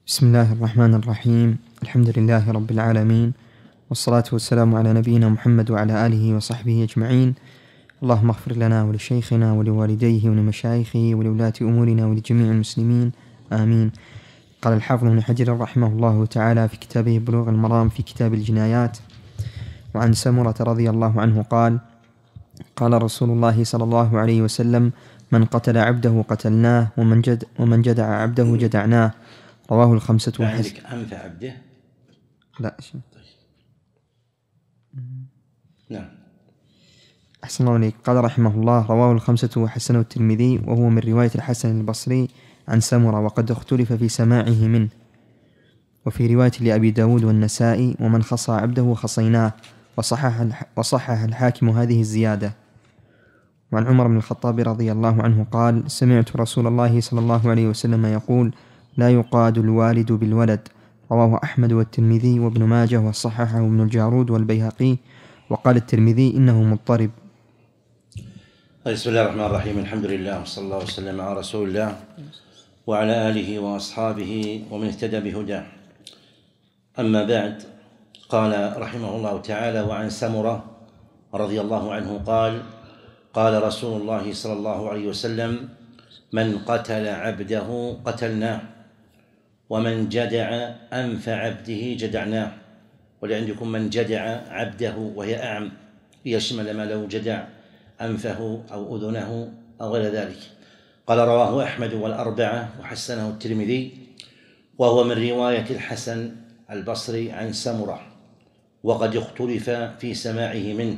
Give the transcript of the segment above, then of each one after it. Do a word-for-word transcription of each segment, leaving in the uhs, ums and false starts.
بسم الله الرحمن الرحيم. الحمد لله رب العالمين، والصلاة والسلام على نبينا محمد وعلى آله وصحبه أجمعين. اللهم اغفر لنا ولشيخنا ولوالديه ولمشايخه ولولاة أمورنا ولجميع المسلمين، آمين. قال الحافظ ابن حجر رحمه الله تعالى في كتابه بلوغ المرام في كتاب الجنايات: وعن سمرة رضي الله عنه قال: قال رسول الله صلى الله عليه وسلم: من قتل عبده قتلناه، ومن, جد ومن جدع عبده جدعناه. رواه الخمسة وحسن. عندك أنفع عبده؟ لا شيء. نعم. أحسن الله عليك. قال رحمه الله: رواه الخمسة وحسنه الترمذي، وهو من رواية الحسن البصري عن سمرة، وقد اختلف في سماعه منه. وفي رواية لأبي داود والنسائي: ومن خصى عبده خصيناه، وصحح, وصحح الحاكم هذه الزيادة. وعن عمر بن الخطاب رضي الله عنه قال: سمعت رسول الله صلى الله عليه وسلم يقول: لا يقاد الوالد بالولد. رواه أحمد والترمذي وابن ماجه، وصححه ابن الجارود والبيهقي، وقال الترمذي إنه مضطرب. بسم الله الرحمن الرحيم. الحمد لله، وصلى الله وسلم على رسول الله وعلى آله وأصحابه ومن اهتدى بهداه. أما بعد، قال رحمه الله تعالى: وعن سمرة رضي الله عنه قال: قال رسول الله صلى الله عليه وسلم: من قتل عبده قتلناه، ومن جدع أنف عبده جدعناه. ولعندكم من جدع عبده، وهي أعم، يشمل ما لو جدع أنفه أو أذنه أو غير ذلك. قال: رواه أحمد والأربعة وحسنه الترمذي، وهو من رواية الحسن البصري عن سمرة، وقد اختلف في سماعه منه.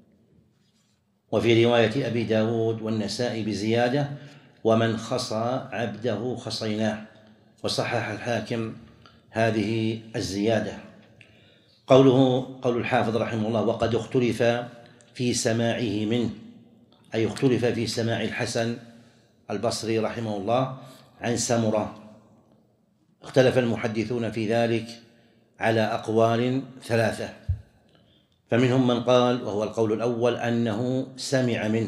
وفي رواية أبي داود والنسائي بزيادة: ومن خصى عبده خصيناه، وصحح الحاكم هذه الزيادة. قوله قول الحافظ رحمه الله: وقد اختلف في سماعه منه، أي اختلف في سماع الحسن البصري رحمه الله عن سمرة. اختلف المحدثون في ذلك على أقوال ثلاثة، فمنهم من قال، وهو القول الأول، أنه سمع منه،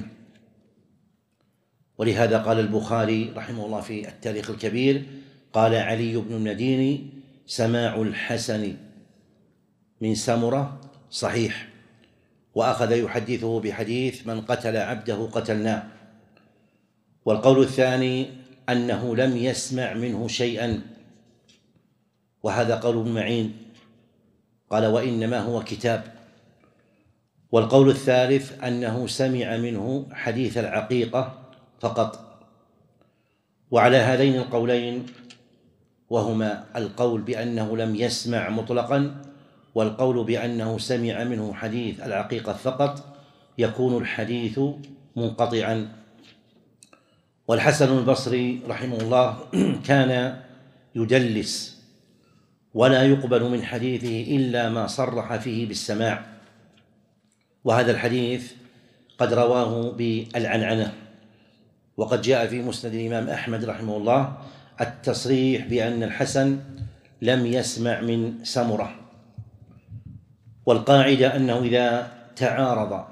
ولهذا قال البخاري رحمه الله في التاريخ الكبير: قال علي بن المديني: سماع الحسن من سمرة صحيح. وأخذ يحدثه بحديث: من قتل عبده قتلناه. والقول الثاني أنه لم يسمع منه شيئا، وهذا قول ابن معين، قال: وإنما هو كتاب. والقول الثالث أنه سمع منه حديث العقيقة فقط. وعلى هذين القولين، وهما القول بأنه لم يسمع مطلقا والقول بأنه سمع منه حديث العقيقة فقط، يكون الحديث منقطعا. والحسن البصري رحمه الله كان يدلس، ولا يقبل من حديثه إلا ما صرح فيه بالسماع، وهذا الحديث قد رواه بالعنعنة. وقد جاء في مسند الإمام أحمد رحمه الله التصريح بأن الحسن لم يسمع من سمرة. والقاعدة أنه إذا تعارض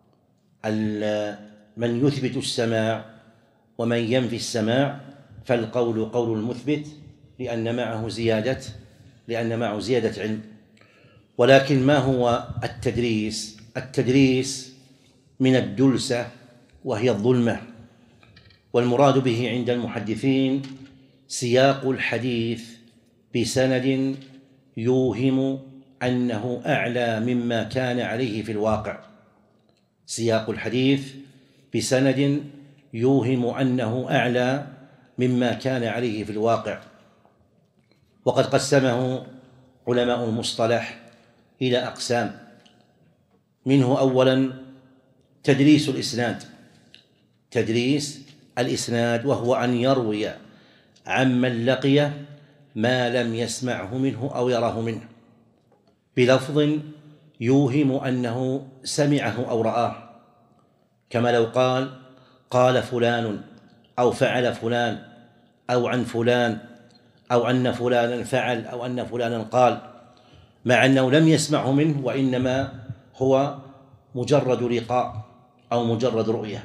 من يثبت السماع ومن ينفي السماع، فالقول قول المثبت، لأن معه زيادة لأن معه زيادة علم. ولكن ما هو التدريس؟ التدريس من الدلسة، وهي الظلمة، والمراد به عند المحدثين سياق الحديث بسند يوهم أنه أعلى مما كان عليه في الواقع. سياق الحديث بسند يوهم أنه أعلى مما كان عليه في الواقع. وقد قسمه علماء المصطلح إلى أقسام، منه أولا تدريس الإسناد. تدريس الإسناد وهو أن يروي عمن لقي ما لم يسمعه منه أو يراه منه بلفظ يوهم أنه سمعه أو رآه، كما لو قال: قال فلان، أو فعل فلان، أو عن فلان، أو أن فلانا فعل، أو أن فلانا قال، مع أنه لم يسمعه منه، وإنما هو مجرد لقاء أو مجرد رؤية.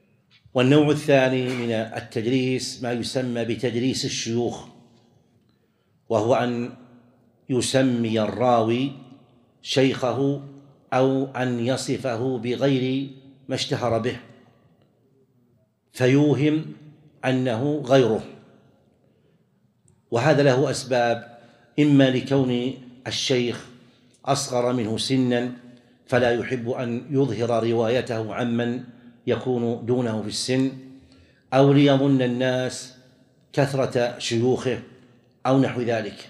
والنوع الثاني من التدريس ما يسمى بتدريس الشيوخ، وهو أن يسمي الراوي شيخه أو أن يصفه بغير ما اشتهر به فيوهم أنه غيره، وهذا له أسباب: إما لكون الشيخ أصغر منه سنا فلا يحب أن يظهر روايته عمن يكون دونه في السن، أو ليظن الناس كثرة شيوخه أو نحو ذلك،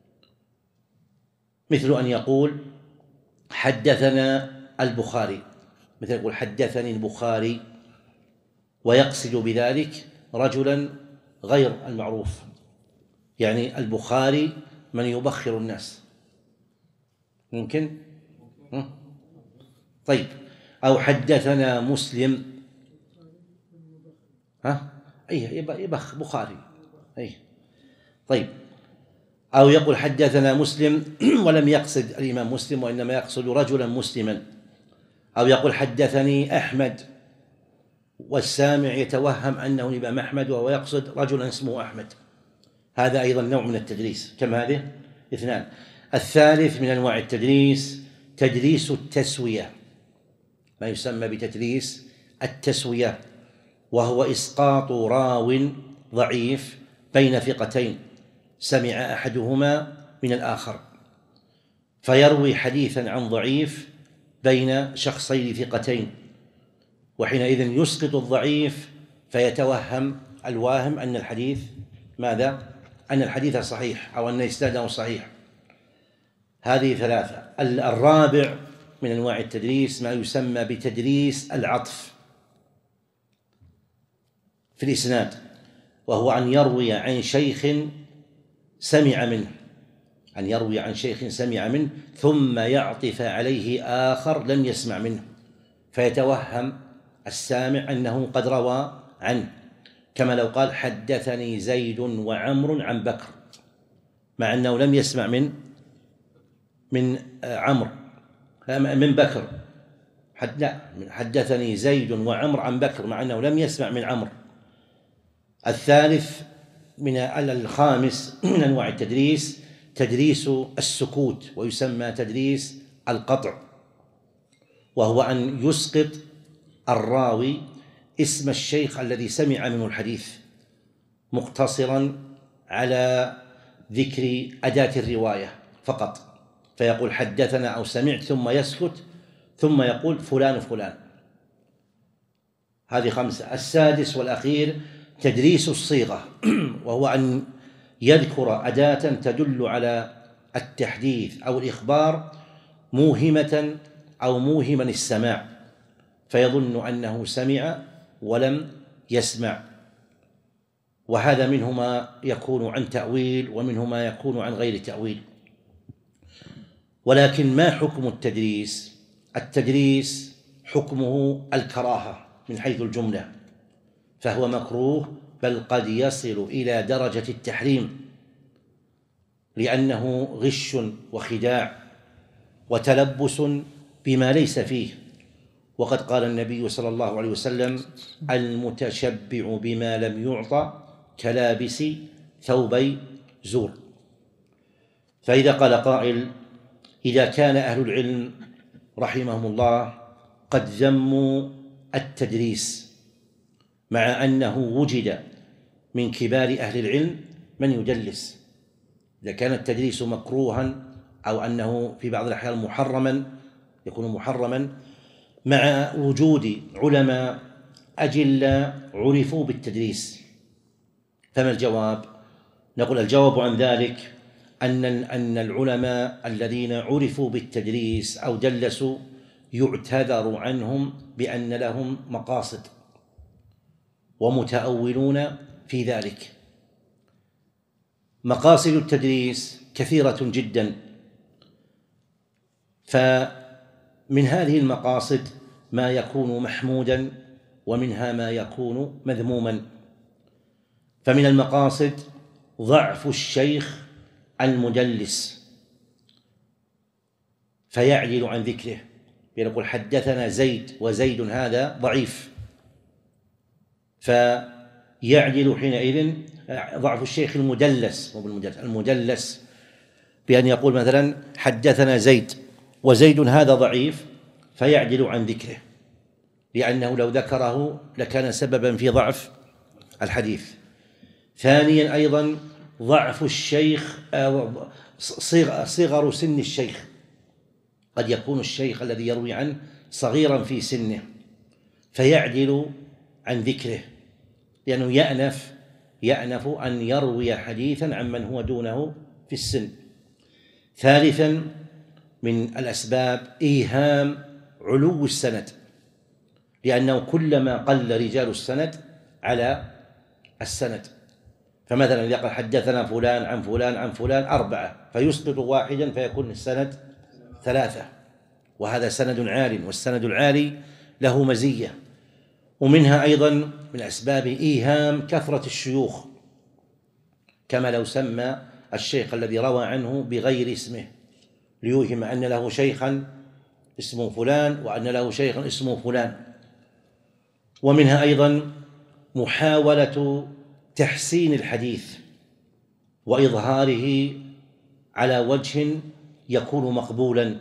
مثل أن يقول حدثنا البخاري، مثل يقول حدثني البخاري، ويقصد بذلك رجلا غير المعروف، يعني البخاري من يبخر الناس، ممكن؟ طيب. أو حدثنا مسلم، ها؟ أي يبخ بخاري، أي. طيب. أو يقول حدثنا مسلم ولم يقصد الإمام مسلم وإنما يقصد رجلا مسلما. أو يقول حدثني أحمد والسامع يتوهم أنه الإمام أحمد وهو يقصد رجلا اسمه أحمد، هذا أيضا نوع من التدليس. كم هذه؟ اثنان. الثالث من أنواع التدليس تدليس التسوية، ما يسمى بتدليس التسوية، وهو إسقاط راو ضعيف بين ثقتين سمع أحدهما من الآخر، فيروي حديثا عن ضعيف بين شخصين ثقتين، وحينئذ يسقط الضعيف فيتوهم الواهم أن الحديث ماذا؟ أن الحديث صحيح أو أن إسناده صحيح. هذه ثلاثة. الرابع من أنواع التدليس ما يسمى بتدليس العطف في الإسناد، وهو أن يروي عن شيخ سمع منه، أن يروي عن شيخ سمع منه ثم يعطف عليه آخر لم يسمع منه، فيتوهم السامع أنه قد روى عنه، كما لو قال حدثني زيد وعمر عن بكر، مع أنه لم يسمع من من عمرو من بكر، حد لا حدثني زيد وعمر عن بكر، مع أنه لم يسمع من عمرو. الثالث من الخامس من أنواع التدليس تدليس السكوت، ويسمى تدليس القطع، وهو أن يسقط الراوي اسم الشيخ الذي سمع منه الحديث مقتصرا على ذكر أداة الرواية فقط، فيقول حدثنا أو سمعت ثم يسكت ثم يقول فلان فلان. هذه خمسة. السادس والأخير تدليس الصيغة، وهو أن يذكر أداة تدل على التحديث أو الإخبار موهمة أو موهما السماع، فيظن أنه سمع ولم يسمع، وهذا منه ما يكون عن تأويل ومنه ما يكون عن غير تأويل. ولكن ما حكم التدليس؟ التدليس حكمه الكراهة من حيث الجملة، فهو مكروه، بل قد يصل إلى درجة التحريم، لأنه غش وخداع وتلبس بما ليس فيه. وقد قال النبي صلى الله عليه وسلم المتشبع بما لم يعطى كلابس ثوبي زور. فإذا قال قائل إذا كان أهل العلم رحمهم الله قد ذموا التدليس مع أنه وجد من كبار أهل العلم من يدلس، إذا كان التدليس مكروها أو أنه في بعض الأحيان محرما يكون محرما مع وجود علماء أجلاء عرفوا بالتدليس، فما الجواب؟ نقول الجواب عن ذلك أن أن العلماء الذين عرفوا بالتدليس أو دلسوا يعتذر عنهم بأن لهم مقاصد ومتأولون في ذلك. مقاصد التدليس كثيرة جدا، فمن هذه المقاصد ما يكون محمودا ومنها ما يكون مذموما. فمن المقاصد ضعف الشيخ المدلس فيعجل عن ذكره، يقول حدثنا زيد وزيد هذا ضعيف، فيعجل حينئذ ضعف الشيخ المدلس، مو بالمدلس، المدلس، بأن يقول مثلا حدثنا زيد، وزيد هذا ضعيف فيعدل عن ذكره، لأنه لو ذكره لكان سببا في ضعف الحديث. ثانيا أيضا ضعف الشيخ، صغر سن الشيخ، قد يكون الشيخ الذي يروي عنه صغيرا في سنه فيعدل عن ذكره، لأنه يأنف يأنف أن يروي حديثا عمن هو دونه في السن. ثالثا من الأسباب إيهام علو السند، لأنه كلما قل رجال السند على السند، فمثلا إذا قال حدثنا فلان عن فلان عن فلان أربعة فيسقط واحدا فيكون السند ثلاثة، وهذا سند عال، والسند العالي له مزية. ومنها أيضا من أسباب إيهام كثرة الشيوخ، كما لو سمى الشيخ الذي روى عنه بغير اسمه ليوهم أن له شيخا اسمه فلان وأن له شيخا اسمه فلان. ومنها أيضا محاولة تحسين الحديث وإظهاره على وجه يكون مقبولا،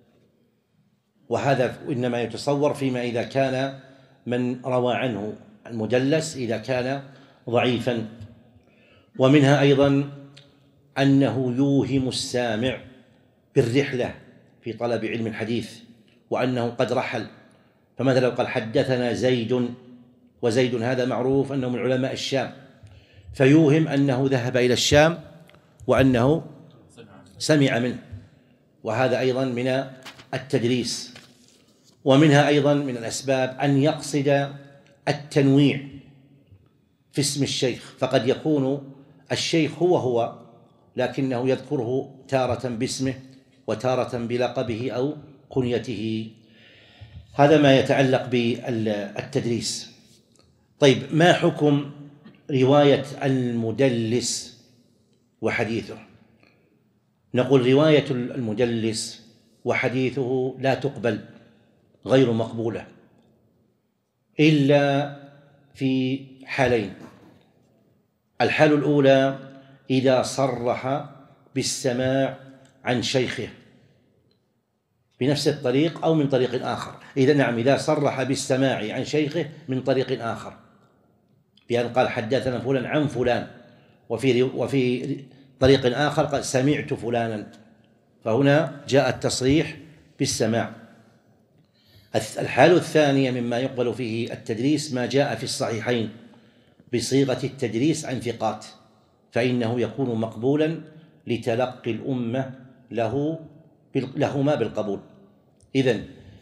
وهذا إنما يتصور فيما إذا كان من روى عنه المدلس إذا كان ضعيفا. ومنها أيضا أنه يوهم السامع بالرحلة في طلب علم الحديث، وأنه قد رحل، فمثلا لو قال حدثنا زيد، وزيد هذا معروف أنه من علماء الشام، فيوهم أنه ذهب إلى الشام وأنه سمع منه، وهذا أيضا من التدليس. ومنها أيضا من الأسباب أن يقصد التنويع في اسم الشيخ، فقد يكون الشيخ هو هو لكنه يذكره تارة باسمه وتارة بلقبه أو كنيته. هذا ما يتعلق بالتدليس. طيب، ما حكم رواية المدلس وحديثه؟ نقول رواية المدلس وحديثه لا تقبل، غير مقبولة، إلا في حالين. الحال الأولى إذا صرح بالسماع عن شيخه بنفس الطريق أو من طريق آخر. إذا نعم، إذا صرح بالسماع عن شيخه من طريق آخر، بأن قال حدثنا فلان عن فلان، وفي وفي طريق آخر قال سمعت فلانا، فهنا جاء التصريح بالسماع. الحال الثانية مما يقبل فيه التدليس ما جاء في الصحيحين بصيغة التدليس عن ثقات، فإنه يكون مقبولا لتلقي الأمة له لهما بالقبول. إذن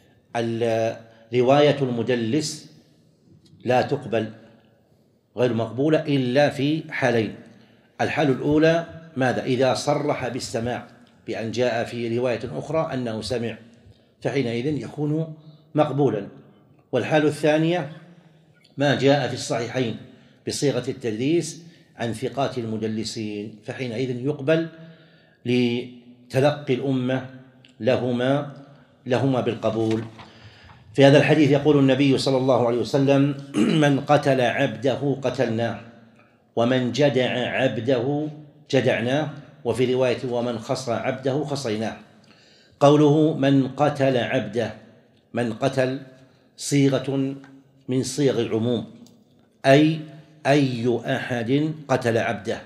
رواية المدلس لا تقبل، غير مقبولة إلا في حالين. الحال الأولى ماذا؟ إذا صرح بالسماع بأن جاء في رواية أخرى أنه سمع، فحينئذ يكون مقبولا. والحال الثانية ما جاء في الصحيحين بصيغة التدليس عن ثقات المدلسين، فحينئذ يقبل لتلقي الأمة لهما لهما بالقبول. في هذا الحديث يقول النبي صلى الله عليه وسلم: من قتل عبده قتلناه، ومن جدع عبده جدعناه، وفي رواية ومن خصى عبده خصيناه. قوله من قتل عبده، من قتل صيغة من صيغ العموم، أي أي أحد قتل عبده.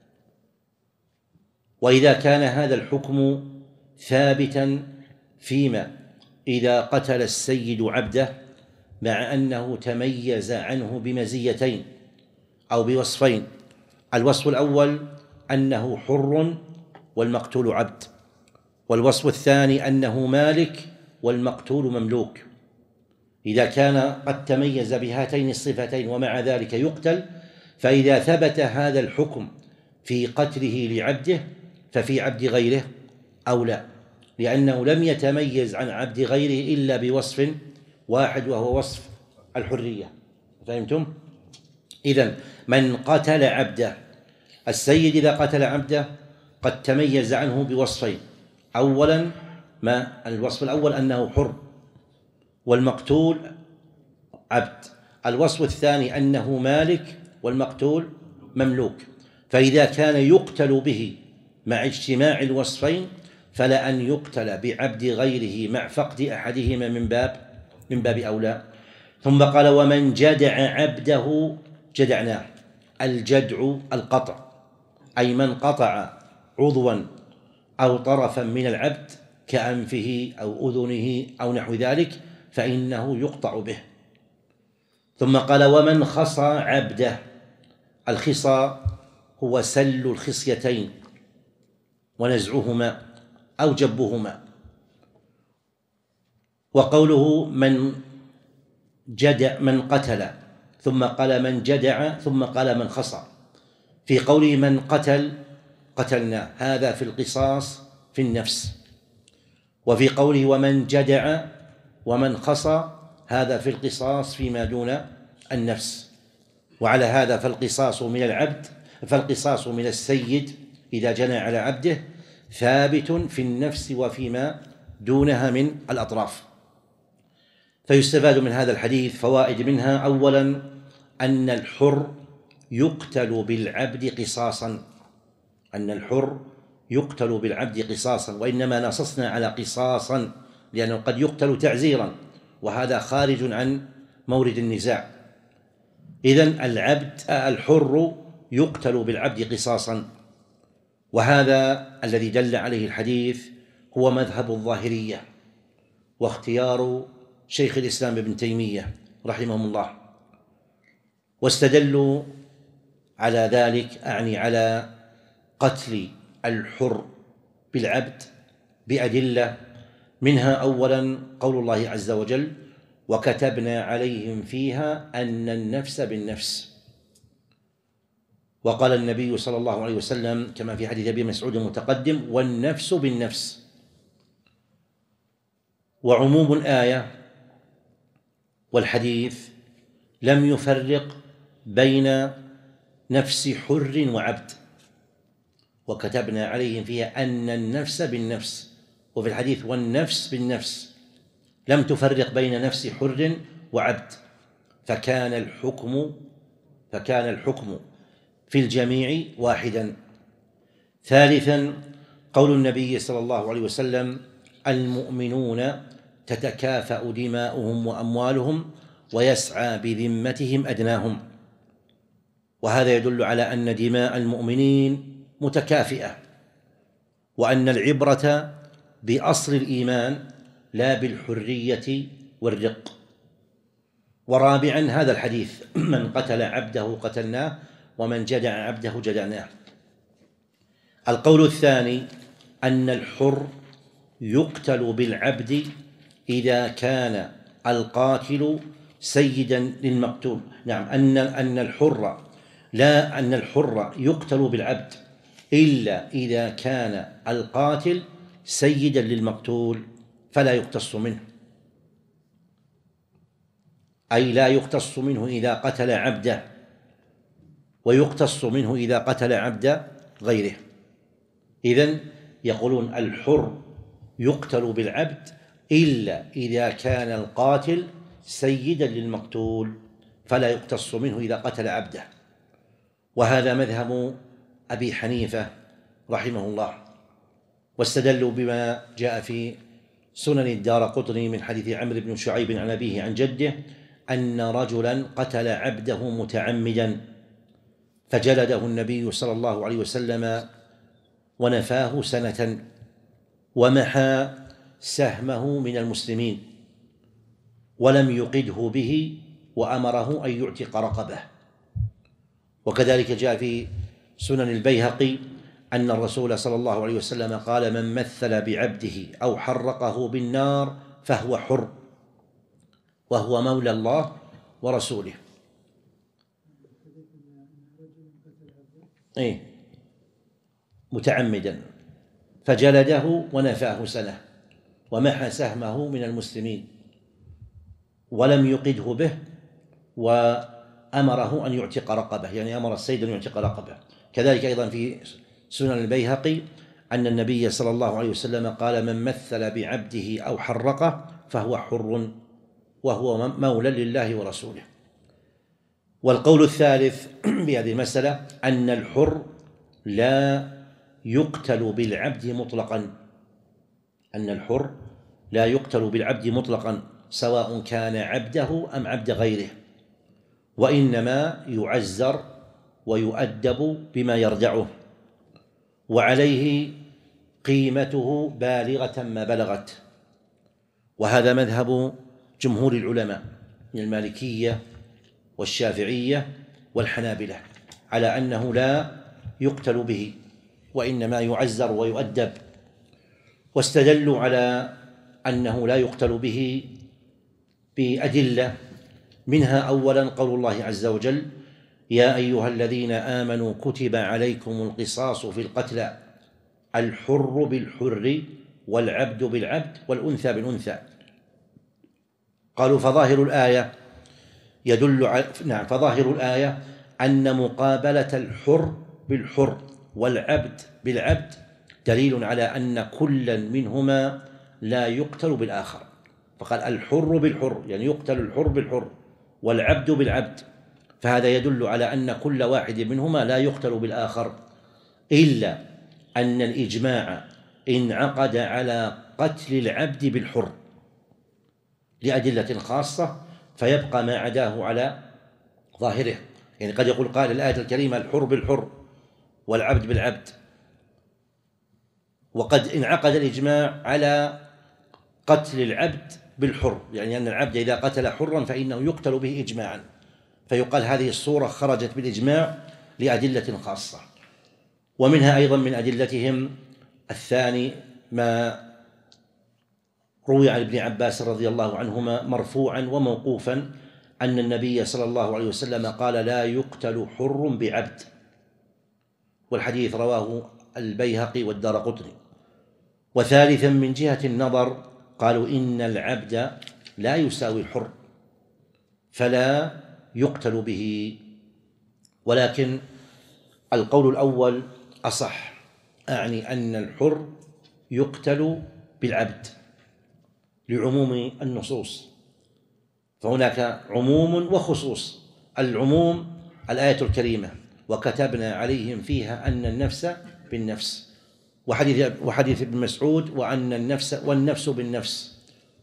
وإذا كان هذا الحكم ثابتا فيما إذا قتل السيد عبده مع أنه تميز عنه بمزيتين أو بوصفين: الوصف الأول أنه حر والمقتول عبد، والوصف الثاني أنه مالك والمقتول مملوك. إذا كان قد تميز بهاتين الصفتين ومع ذلك يقتل، فإذا ثبت هذا الحكم في قتله لعبده ففي عبد غيره أولى، لأنه لم يتميز عن عبد غيره إلا بوصف واحد وهو وصف الحرية. فهمتم؟ إذن من قتل عبده، السيد إذا قتل عبده قد تميز عنه بوصفين: أولا ما الوصف الأول أنه حر والمقتول عبد، الوصف الثاني أنه مالك والمقتول مملوك. فإذا كان يقتل به مع اجتماع الوصفين فلأن يقتل بعبد غيره مع فقد أحدهما من باب من باب أولى. ثم قال ومن جدع عبده جدعناه. الجدع القطع، أي من قطع عضوا أو طرفا من العبد كأنفه أو أذنه أو نحو ذلك فإنه يقطع به. ثم قال ومن خصى عبده. الخصى هو سل الخصيتين ونزعهما أو جبهما. وقوله من جدع من قتل ثم قال من جدع ثم قال من خصى. في قوله من قتل قتلناه هذا في القصاص في النفس، وفي قوله ومن جدع ومن خصى هذا في القصاص فيما دون النفس. وعلى هذا فالقصاص من العبد فالقصاص من السيد إذا جنى على عبده ثابت في النفس وفيما دونها من الأطراف. فيستفاد من هذا الحديث فوائد، منها أولا أن الحر يقتل بالعبد قصاصا أن الحر يقتل بالعبد قصاصا وإنما نصصنا على قصاصا لأنه قد يقتل تعزيرا وهذا خارج عن مورد النزاع. إذن العبد الحر يقتل بالعبد قصاصا، وهذا الذي دل عليه الحديث هو مذهب الظاهرية واختيار شيخ الإسلام ابن تيمية رحمه الله. واستدلوا على ذلك أعني على قتل الحر بالعبد بأدلة، منها أولا قول الله عز وجل وكتبنا عليهم فيها أن النفس بالنفس. وقال النبي صلى الله عليه وسلم كما في حديث أبي مسعود المتقدم والنفس بالنفس. وعموم الآية والحديث لم يفرق بين نفس حر وعبد، وكتبنا عليهم فيها أن النفس بالنفس، وفي الحديث والنفس بالنفس، لم تفرق بين نفس حر وعبد، فكان الحكم فكان الحكم في الجميع واحدا. ثالثا قول النبي صلى الله عليه وسلم المؤمنون تتكافأ دماؤهم وأموالهم ويسعى بذمتهم أدناهم، وهذا يدل على أن دماء المؤمنين متكافئة، وأن العبرة بأصل الإيمان لا بالحرية والرق. ورابعا هذا الحديث من قتل عبده قتلناه ومن جدع عبده جدعناه. القول الثاني أن الحر يقتل بالعبد إذا كان القاتل سيدا للمقتول. نعم أن أن الحر لا أن الحر يقتل بالعبد إلا إذا كان القاتل سيدا للمقتول فلا يقتص منه، أي لا يقتص منه إذا قتل عبده ويقتص منه إذا قتل عبد غيره. إذن يقولون الحر يقتل بالعبد إلا إذا كان القاتل سيدا للمقتول فلا يقتص منه إذا قتل عبده. وهذا مذهب أبي حنيفة رحمه الله. واستدلوا بما جاء في سنن الدارقطني من حديث عمرو بن شعيب عن أبيه عن جده أن رجلا قتل عبده متعمدا فجلده النبي صلى الله عليه وسلم ونفاه سنة ومحى سهمه من المسلمين ولم يقده به وأمره أن يعتق رقبه. وكذلك جاء في سنن البيهقي أن الرسول صلى الله عليه وسلم قال من مثل بعبده أو حرقه بالنار فهو حر وهو مولى الله ورسوله. إيه متعمدا فجلده ونفاه سنة ومحى سهمه من المسلمين ولم يقده به وأمره أن يعتق رقبه، يعني أمر السيد أن يعتق رقبه. كذلك أيضا في سنن البيهقي أن النبي صلى الله عليه وسلم قال من مثل بعبده أو حرقه فهو حر وهو مولى لله ورسوله. والقول الثالث بهذه المسألة أن الحر لا يقتل بالعبد مطلقا، أن الحر لا يقتل بالعبد مطلقا سواء كان عبده أم عبد غيره، وإنما يعزر ويؤدب بما يردعه، وعليه قيمته بالغة ما بلغت. وهذا مذهب جمهور العلماء من المالكية والشافعية والحنابلة على أنه لا يقتل به وإنما يعزر ويؤدب. واستدلوا على أنه لا يقتل به بأدلة، منها أولا قول الله عز وجل: يا أيها الذين آمنوا كتب عليكم القصاص في القتلى الحر بالحر والعبد بالعبد والأنثى بالأنثى. قالوا فظاهر الآية يدل على نعم فظاهر الآية أن مقابلة الحر بالحر والعبد بالعبد دليل على أن كلا منهما لا يقتل بالآخر، فقال الحر بالحر يعني يقتل الحر بالحر والعبد بالعبد، فهذا يدل على أن كل واحد منهما لا يقتل بالآخر، إلا أن الإجماع انعقد على قتل العبد بالحر لأدلة خاصة، فيبقى ما عداه على ظاهره. يعني قد يقول قال الآية الكريمة الحر بالحر والعبد بالعبد، وقد انعقد الإجماع على قتل العبد بالحر، يعني أن العبد إذا قتل حرا فإنه يقتل به إجماعا، فيقال هذه الصورة خرجت بالإجماع لأدلة خاصة. ومنها أيضا من أدلتهم الثاني ما روي عن ابن عباس رضي الله عنهما مرفوعا وموقوفا أن النبي صلى الله عليه وسلم قال لا يقتل حر بعبد، والحديث رواه البيهقي والدارقطني. وثالثا من جهة النظر قالوا إن العبد لا يساوي الحر فلا يقتل به، ولكن القول الأول أصح، أعني أن الحر يقتل بالعبد لعموم النصوص، فهناك عموم وخصوص. العموم الآية الكريمة وكتبنا عليهم فيها أن النفس بالنفس، وحديث, وحديث ابن مسعود وأن النفس والنفس بالنفس.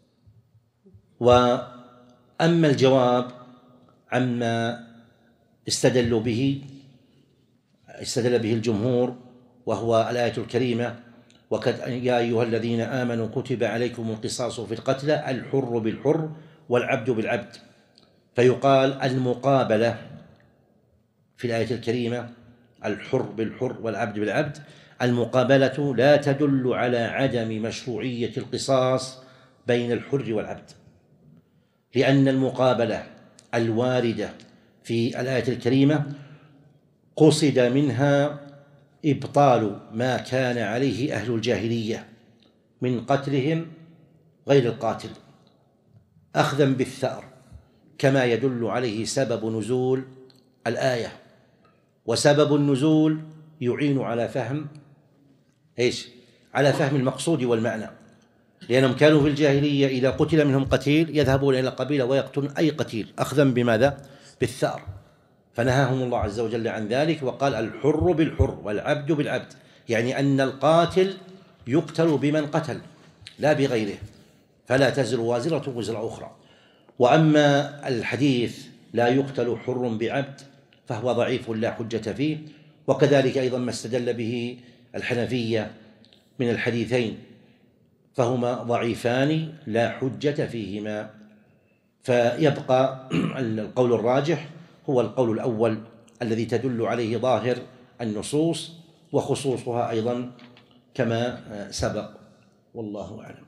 وأما الجواب عما استدلوا به استدل به الجمهور وهو الآية الكريمة يا أيها الذين آمنوا كتب عليكم القصاص في القتلى الحر بالحر والعبد بالعبد، فيقال المقابلة في الآية الكريمة الحر بالحر والعبد بالعبد، المقابلة لا تدل على عدم مشروعية القصاص بين الحر والعبد، لأن المقابلة الواردة في الآية الكريمة قصد منها إبطال ما كان عليه أهل الجاهلية من قتلهم غير القاتل أخذا بالثأر، كما يدل عليه سبب نزول الآية. وسبب النزول يعين على فهم إيش؟ على فهم المقصود والمعنى، لأنهم كانوا في الجاهلية إذا قتل منهم قتيل يذهبون إلى القبيلة ويقتلون أي قتيل أخذا بماذا؟ بالثأر، فنهاهم الله عز وجل عن ذلك وقال الحر بالحر والعبد بالعبد، يعني أن القاتل يقتل بمن قتل لا بغيره، فلا تزر وازرة وزر أخرى. وأما الحديث لا يقتل حر بعبد فهو ضعيف لا حجة فيه، وكذلك أيضا ما استدل به الحنفية من الحديثين فهما ضعيفان لا حجة فيهما. فيبقى القول الراجح هو القول الأول الذي تدل عليه ظاهر النصوص وخصوصها أيضا كما سبق، والله أعلم.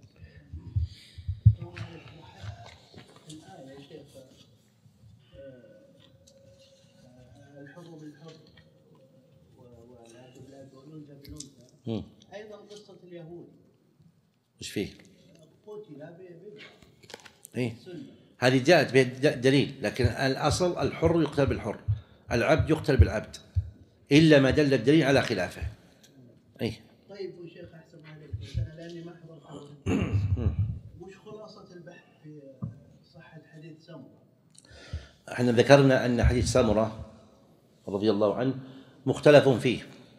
أيضا قصة اليهود وش فيه؟ قتل ببدعة إيه؟ هذه جاءت بدليل، لكن الأصل الحر يقتل بالحر العبد يقتل بالعبد إلا ما دل الدليل على خلافه. إيه؟ طيب وشيخ أحسن عليك، أنا لأني ما حضرت وش خلاصة البحث في صحة حديث سمرة؟ احنا ذكرنا أن حديث سمرة رضي الله عنه مختلف فيه،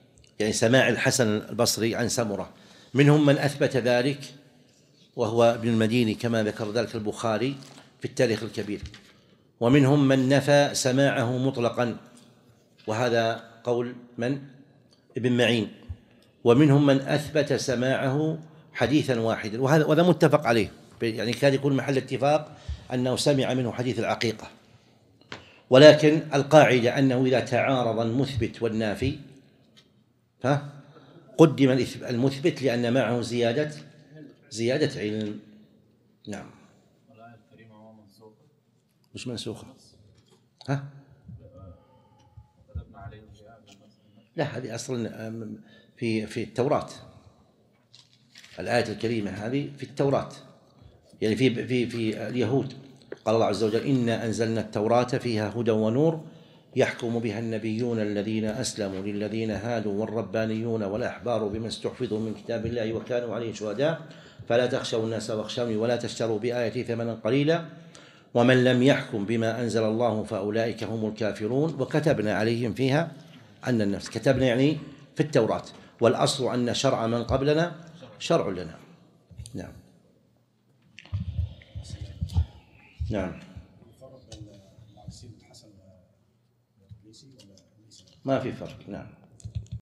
يعني سماع الحسن البصري عن سمرة. منهم من أثبت ذلك وهو ابن المديني كما ذكر ذلك البخاري في التاريخ الكبير، ومنهم من نفى سماعه مطلقا، وهذا قول من؟ ابن معين. ومنهم من أثبت سماعه حديثا واحدا، وهذا وهذا متفق عليه، يعني كان يكون محل اتفاق أنه سمع منه حديث العقيقة. ولكن القاعدة أنه إذا تعارض المثبت والنافي ها قدم المثبت لأن معه زيادة زيادة علم. نعم. الآية الكريمة منسوخة. مش منسوخة. ها؟ كتبنا عليهم فيها. لا، هذه أصلا في في التوراة. الآية الكريمة هذه في التوراة، يعني في في في اليهود قال الله عز وجل: إنا أنزلنا التوراة فيها هدى ونور يحكم بها النبيون الذين أسلموا للذين هادوا والربانيون والأحبار بما استحفظوا من كتاب الله وكانوا عليه شهداء فلا تخشوا الناس واخشوني ولا تشتروا بآياتي ثمنا قليلا ومن لم يحكم بما أنزل الله فأولئك هم الكافرون وكتبنا عليهم فيها أن النفس. كتبنا يعني في التوراة، والأصل أن شرع من قبلنا شرع لنا. نعم. نعم. ما في فرق. نعم.